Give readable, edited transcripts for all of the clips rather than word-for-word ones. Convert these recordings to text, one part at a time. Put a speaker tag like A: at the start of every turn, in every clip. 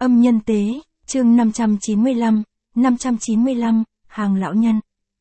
A: Âm nhân tế, chương 595, hàng lão nhân.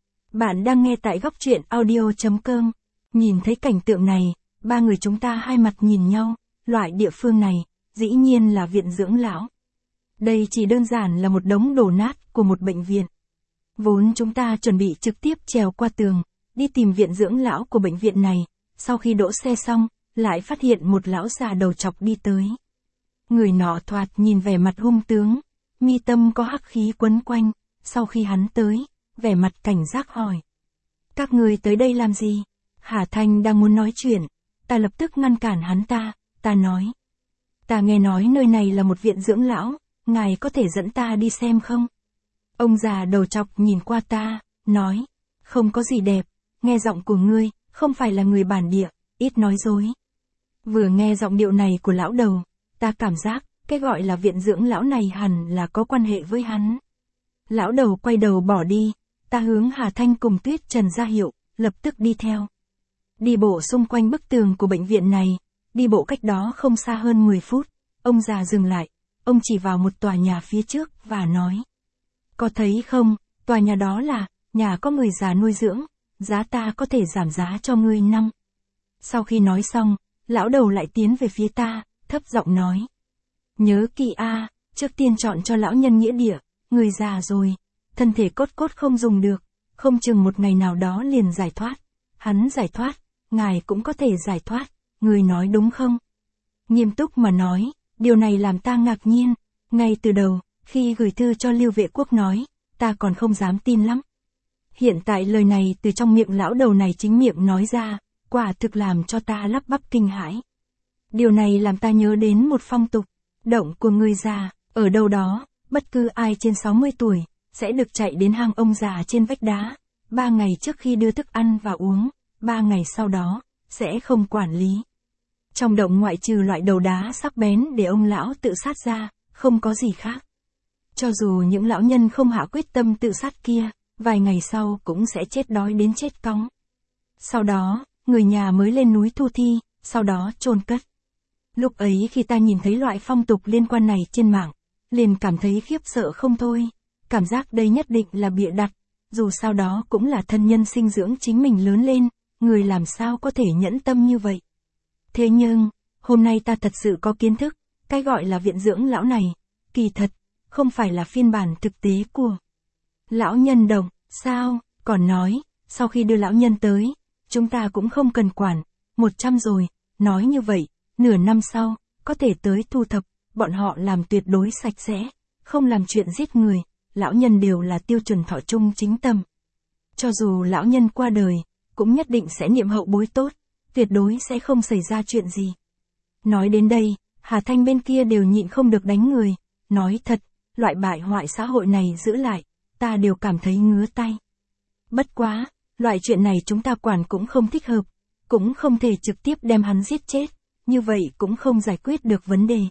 A: Bạn đang nghe tại góc truyện audio.com. Nhìn thấy cảnh tượng này, ba người chúng ta hai mặt nhìn nhau, loại địa phương này, dĩ nhiên là viện dưỡng lão. Đây chỉ đơn giản là một đống đổ nát của một bệnh viện. Vốn chúng ta chuẩn bị trực tiếp trèo qua tường, đi tìm viện dưỡng lão của bệnh viện này, sau khi đỗ xe xong, lại phát hiện một lão già đầu trọc đi tới. Người nọ thoạt nhìn vẻ mặt hung tướng, mi tâm có hắc khí quấn quanh, sau khi hắn tới, vẻ mặt cảnh giác hỏi. Các người tới đây làm gì? Hà Thanh đang muốn nói chuyện, ta lập tức ngăn cản hắn ta nói. Ta nghe nói nơi này là một viện dưỡng lão, ngài có thể dẫn ta đi xem không? Ông già đầu trọc nhìn qua ta, nói, không có gì đẹp, nghe giọng của ngươi, không phải là người bản địa, ít nói dối. Vừa nghe giọng điệu này của lão đầu, ta cảm giác, cái gọi là viện dưỡng lão này hẳn là có quan hệ với hắn. Lão đầu quay đầu bỏ đi, ta hướng Hà Thanh cùng Tuyết Trần ra hiệu, lập tức đi theo. Đi bộ xung quanh bức tường của bệnh viện này, đi bộ cách đó không xa hơn 10 phút, ông già dừng lại, ông chỉ vào một tòa nhà phía trước và nói. Có thấy không, tòa nhà đó là, nhà có người già nuôi dưỡng, giá ta có thể giảm giá cho ngươi năm. Sau khi nói xong, lão đầu lại tiến về phía ta, thấp giọng nói. Nhớ kỹ trước tiên chọn cho lão nhân nghĩa địa, người già rồi, thân thể cốt không dùng được, không chừng một ngày nào đó liền giải thoát. Hắn giải thoát, ngài cũng có thể giải thoát, người nói đúng không? Nghiêm túc mà nói, điều này làm ta ngạc nhiên, ngay từ đầu, khi gửi thư cho Lưu Vệ Quốc nói, ta còn không dám tin lắm. Hiện tại lời này từ trong miệng lão đầu này chính miệng nói ra, quả thực làm cho ta lắp bắp kinh hãi. Điều này làm ta nhớ đến một phong tục, động của người già, ở đâu đó, bất cứ ai trên 60 tuổi, sẽ được chạy đến hang ông già trên vách đá, 3 ngày trước khi đưa thức ăn và uống, 3 ngày sau đó, sẽ không quản lý. Trong động ngoại trừ loại đầu đá sắc bén để ông lão tự sát ra, không có gì khác. Cho dù những lão nhân không hạ quyết tâm tự sát kia, vài ngày sau cũng sẽ chết đói đến chết cóng. Sau đó, người nhà mới lên núi thu thi, sau đó chôn cất. Lúc ấy khi ta nhìn thấy loại phong tục liên quan này trên mạng, liền cảm thấy khiếp sợ không thôi, cảm giác đây nhất định là bịa đặt, dù sao đó cũng là thân nhân sinh dưỡng chính mình lớn lên, người làm sao có thể nhẫn tâm như vậy. Thế nhưng, hôm nay ta thật sự có kiến thức, cái gọi là viện dưỡng lão này, kỳ thật, không phải là phiên bản thực tế của lão nhân đồng, sao, còn nói, sau khi đưa lão nhân tới, chúng ta cũng không cần quản, 100 rồi, nói như vậy, nửa năm sau, có thể tới thu thập, bọn họ làm tuyệt đối sạch sẽ, không làm chuyện giết người, lão nhân đều là tiêu chuẩn thọ trung chính tâm. Cho dù lão nhân qua đời, cũng nhất định sẽ niệm hậu bối tốt, tuyệt đối sẽ không xảy ra chuyện gì. Nói đến đây, Hà Thanh bên kia đều nhịn không được đánh người, nói thật, loại bại hoại xã hội này giữ lại, ta đều cảm thấy ngứa tay. Bất quá, loại chuyện này chúng ta quản cũng không thích hợp, cũng không thể trực tiếp đem hắn giết chết, như vậy cũng không giải quyết được vấn đề.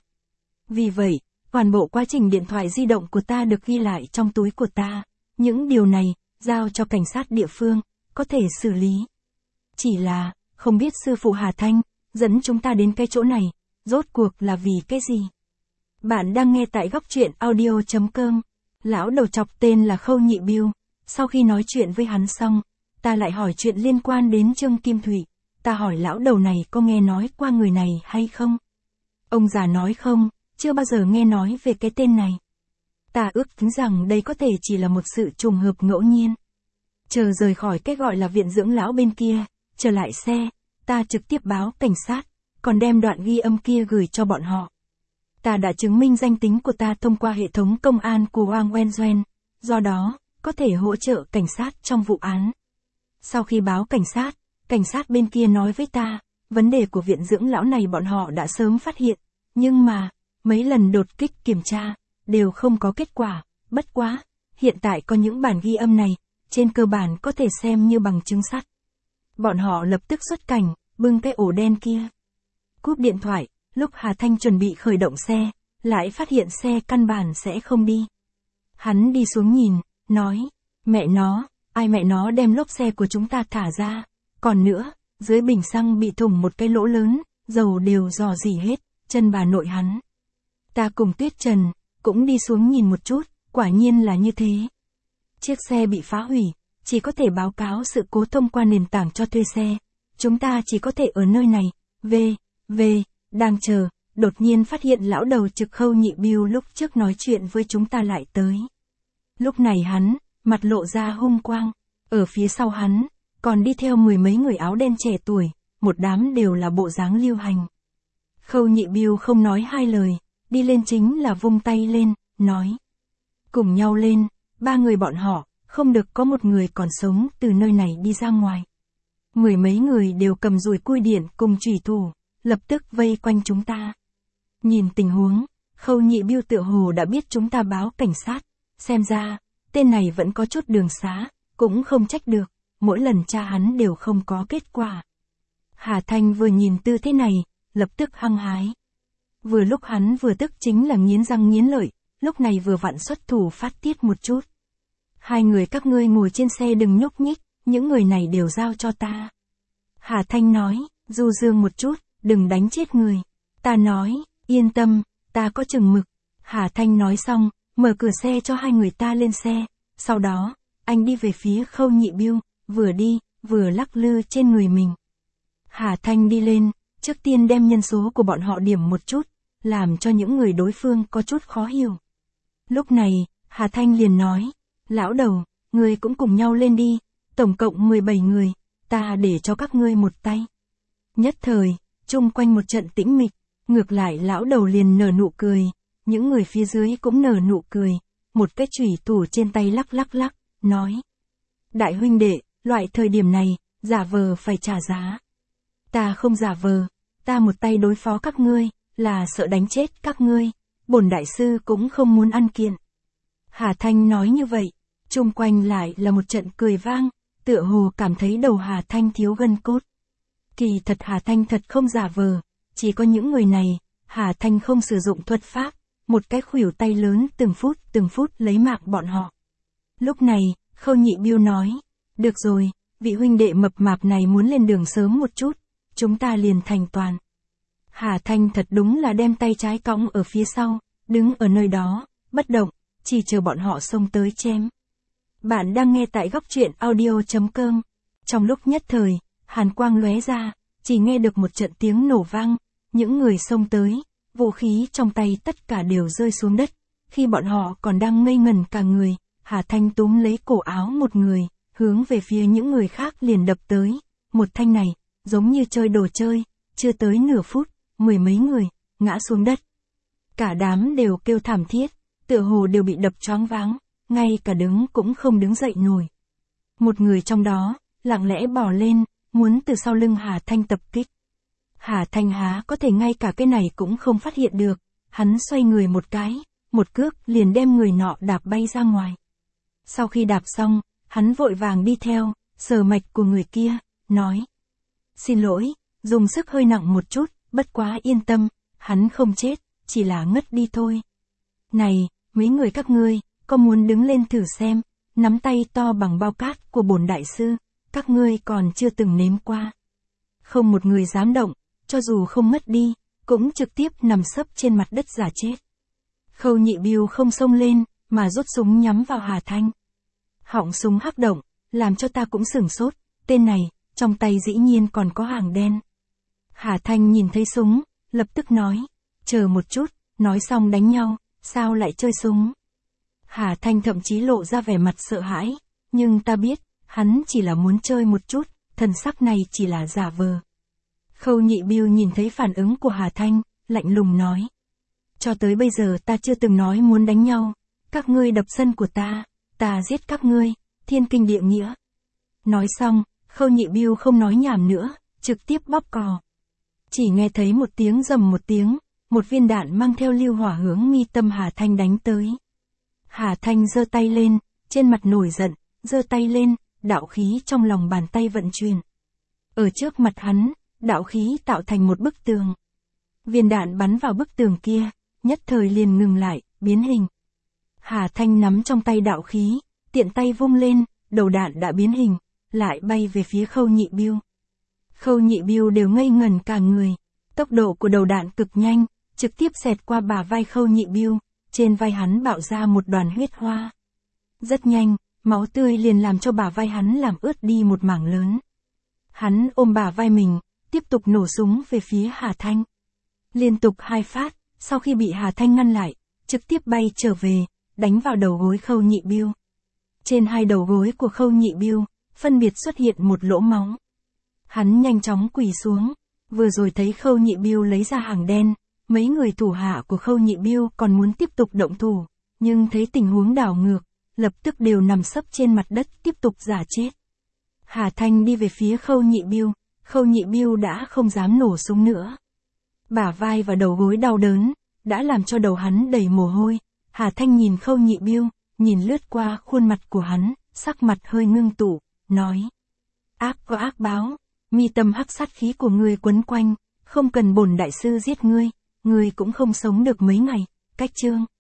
A: Vì vậy, toàn bộ quá trình điện thoại di động của ta được ghi lại trong túi của ta, những điều này, giao cho cảnh sát địa phương, có thể xử lý. Chỉ là, không biết sư phụ Hà Thanh, dẫn chúng ta đến cái chỗ này, rốt cuộc là vì cái gì? Bạn đang nghe tại góc truyện audio.com, lão đầu trọc tên là Khâu Nhị Biêu, sau khi nói chuyện với hắn xong, ta lại hỏi chuyện liên quan đến Trương Kim Thủy, ta hỏi lão đầu này có nghe nói qua người này hay không? Ông già nói không, chưa bao giờ nghe nói về cái tên này. Ta ước tính rằng đây có thể chỉ là một sự trùng hợp ngẫu nhiên. Chờ rời khỏi cái gọi là viện dưỡng lão bên kia, trở lại xe, ta trực tiếp báo cảnh sát, còn đem đoạn ghi âm kia gửi cho bọn họ. Ta đã chứng minh danh tính của ta thông qua hệ thống công an của Wang Wenzhen, do đó, có thể hỗ trợ cảnh sát trong vụ án. Sau khi báo cảnh sát bên kia nói với ta, vấn đề của viện dưỡng lão này bọn họ đã sớm phát hiện, nhưng mà, mấy lần đột kích kiểm tra, đều không có kết quả, bất quá, hiện tại có những bản ghi âm này, trên cơ bản có thể xem như bằng chứng sắt. Bọn họ lập tức xuất cảnh, bưng cái ổ đen kia. Cúp điện thoại, lúc Hà Thanh chuẩn bị khởi động xe, lại phát hiện xe căn bản sẽ không đi. Hắn đi xuống nhìn, nói, mẹ nó, ai mẹ nó đem lốp xe của chúng ta thả ra, còn nữa, dưới bình xăng bị thủng một cái lỗ lớn, dầu đều rò rỉ hết, chân bà nội hắn. Ta cùng Tuyết Trần, cũng đi xuống nhìn một chút, quả nhiên là như thế. Chiếc xe bị phá hủy, chỉ có thể báo cáo sự cố thông qua nền tảng cho thuê xe. Chúng ta chỉ có thể ở nơi này, đang chờ, đột nhiên phát hiện lão đầu trực Khâu Nhị Bưu lúc trước nói chuyện với chúng ta lại tới. Lúc này hắn, mặt lộ ra hung quang, ở phía sau hắn, còn đi theo mười mấy người áo đen trẻ tuổi, một đám đều là bộ dáng lưu hành. Khâu Nhị Bưu không nói hai lời, đi lên chính là vung tay lên, nói. Cùng nhau lên, ba người bọn họ, không được có một người còn sống từ nơi này đi ra ngoài. Mười mấy người đều cầm dùi cui điện cùng chủy thủ, lập tức vây quanh chúng ta. Nhìn tình huống, Khâu Nhị Bưu tựa hồ đã biết chúng ta báo cảnh sát, xem ra, tên này vẫn có chút đường xá, cũng không trách được, mỗi lần tra hắn đều không có kết quả. Hà Thanh vừa nhìn tư thế này, lập tức hăng hái. Vừa lúc hắn vừa tức chính là nghiến răng nghiến lợi, lúc này vừa vặn xuất thủ phát tiết một chút. Hai người các ngươi ngồi trên xe đừng nhúc nhích, những người này đều giao cho ta. Hà Thanh nói, du dương một chút, đừng đánh chết người. Ta nói, yên tâm, ta có chừng mực. Hà Thanh nói xong, mở cửa xe cho hai người ta lên xe, sau đó, anh đi về phía Khâu Nhị Bưu, vừa đi, vừa lắc lư trên người mình. Hà Thanh đi lên, trước tiên đem nhân số của bọn họ điểm một chút, làm cho những người đối phương có chút khó hiểu. Lúc này, Hà Thanh liền nói, lão đầu, ngươi cũng cùng nhau lên đi, tổng cộng 17 người, ta để cho các ngươi một tay. Nhất thời, chung quanh một trận tĩnh mịch, ngược lại lão đầu liền nở nụ cười, những người phía dưới cũng nở nụ cười, một cái chủy thủ trên tay lắc lắc, nói. Đại huynh đệ, loại thời điểm này, giả vờ phải trả giá. Ta không giả vờ, ta một tay đối phó các ngươi, là sợ đánh chết các ngươi, bổn đại sư cũng không muốn ăn kiện. Hà Thanh nói như vậy, chung quanh lại là một trận cười vang, tựa hồ cảm thấy đầu Hà Thanh thiếu gân cốt. Kỳ thật Hà Thanh thật không giả vờ, chỉ có những người này, Hà Thanh không sử dụng thuật pháp, một cái khuỷu tay lớn từng phút lấy mạng bọn họ. Lúc này, Khâu Nhị Bưu nói, được rồi, vị huynh đệ mập mạp này muốn lên đường sớm một chút, chúng ta liền thành toàn. Hà Thanh thật đúng là đem tay trái cõng ở phía sau, đứng ở nơi đó, bất động, chỉ chờ bọn họ xông tới chém. Bạn đang nghe tại góc truyện audio.com. Trong lúc nhất thời, hàn quang lóe ra, chỉ nghe được một trận tiếng nổ vang, những người xông tới, vũ khí trong tay tất cả đều rơi xuống đất. Khi bọn họ còn đang ngây ngẩn cả người, Hà Thanh túm lấy cổ áo một người, hướng về phía những người khác liền đập tới. Một thanh này, giống như chơi đồ chơi, chưa tới nửa phút, mười mấy người, ngã xuống đất. Cả đám đều kêu thảm thiết, tựa hồ đều bị đập choáng váng, ngay cả đứng cũng không đứng dậy nổi. Một người trong đó, lặng lẽ bò lên, muốn từ sau lưng Hà Thanh tập kích. Hà Thanh há có thể ngay cả cái này cũng không phát hiện được, hắn xoay người một cái, một cước liền đem người nọ đạp bay ra ngoài. Sau khi đạp xong, hắn vội vàng đi theo, sờ mạch của người kia, nói. Xin lỗi, dùng sức hơi nặng một chút, bất quá yên tâm, hắn không chết, chỉ là ngất đi thôi. Này, mấy người các ngươi, có muốn đứng lên thử xem, nắm tay to bằng bao cát của bổn đại sư, các ngươi còn chưa từng nếm qua. Không một người dám động, cho dù không mất đi, cũng trực tiếp nằm sấp trên mặt đất giả chết. Khâu Nhị Bưu không xông lên, mà rút súng nhắm vào Hà Thanh. Họng súng hắc động, làm cho ta cũng sửng sốt, tên này, trong tay dĩ nhiên còn có hàng đen. Hà Thanh nhìn thấy súng, lập tức nói, chờ một chút, nói xong đánh nhau, sao lại chơi súng. Hà Thanh thậm chí lộ ra vẻ mặt sợ hãi, nhưng ta biết, hắn chỉ là muốn chơi một chút, thần sắc này chỉ là giả vờ. Khâu Nhị Bưu nhìn thấy phản ứng của Hà Thanh, lạnh lùng nói. Cho tới bây giờ ta chưa từng nói muốn đánh nhau, các ngươi đập sân của ta giết các ngươi, thiên kinh địa nghĩa. Nói xong, Khâu Nhị Bưu không nói nhảm nữa, trực tiếp bóp cò. Chỉ nghe thấy một tiếng rầm một tiếng, một viên đạn mang theo lưu hỏa hướng mi tâm Hà Thanh đánh tới. Hà Thanh giơ tay lên, trên mặt nổi giận, giơ tay lên, đạo khí trong lòng bàn tay vận chuyển. Ở trước mặt hắn, đạo khí tạo thành một bức tường. Viên đạn bắn vào bức tường kia, nhất thời liền ngừng lại, biến hình. Hà Thanh nắm trong tay đạo khí, tiện tay vung lên, đầu đạn đã biến hình, lại bay về phía Khâu Nhị Bưu. Khâu Nhị Bưu đều ngây ngẩn cả người. Tốc độ của đầu đạn cực nhanh, trực tiếp xẹt qua bả vai Khâu Nhị Bưu, trên vai hắn bạo ra một đoàn huyết hoa. Rất nhanh, máu tươi liền làm cho bả vai hắn làm ướt đi một mảng lớn. Hắn ôm bả vai mình, tiếp tục nổ súng về phía Hà Thanh. Liên tục 2 phát, sau khi bị Hà Thanh ngăn lại, trực tiếp bay trở về, đánh vào đầu gối Khâu Nhị Biêu. Trên 2 đầu gối của Khâu Nhị Biêu, phân biệt xuất hiện một lỗ máu. Hắn nhanh chóng quỳ xuống, vừa rồi thấy Khâu Nhị Biêu lấy ra hàng đen, mấy người thủ hạ của Khâu Nhị Biêu còn muốn tiếp tục động thủ, nhưng thấy tình huống đảo ngược, lập tức đều nằm sấp trên mặt đất tiếp tục giả chết. Hà Thanh đi về phía Khâu Nhị Biêu đã không dám nổ súng nữa. Bả vai và đầu gối đau đớn, đã làm cho đầu hắn đầy mồ hôi. Hà Thanh nhìn Khâu Nhị Biêu, nhìn lướt qua khuôn mặt của hắn, sắc mặt hơi ngưng tụ, nói. Ác có ác báo, mi tâm hắc sát khí của ngươi quấn quanh, không cần bổn đại sư giết ngươi, ngươi cũng không sống được mấy ngày, cách chương.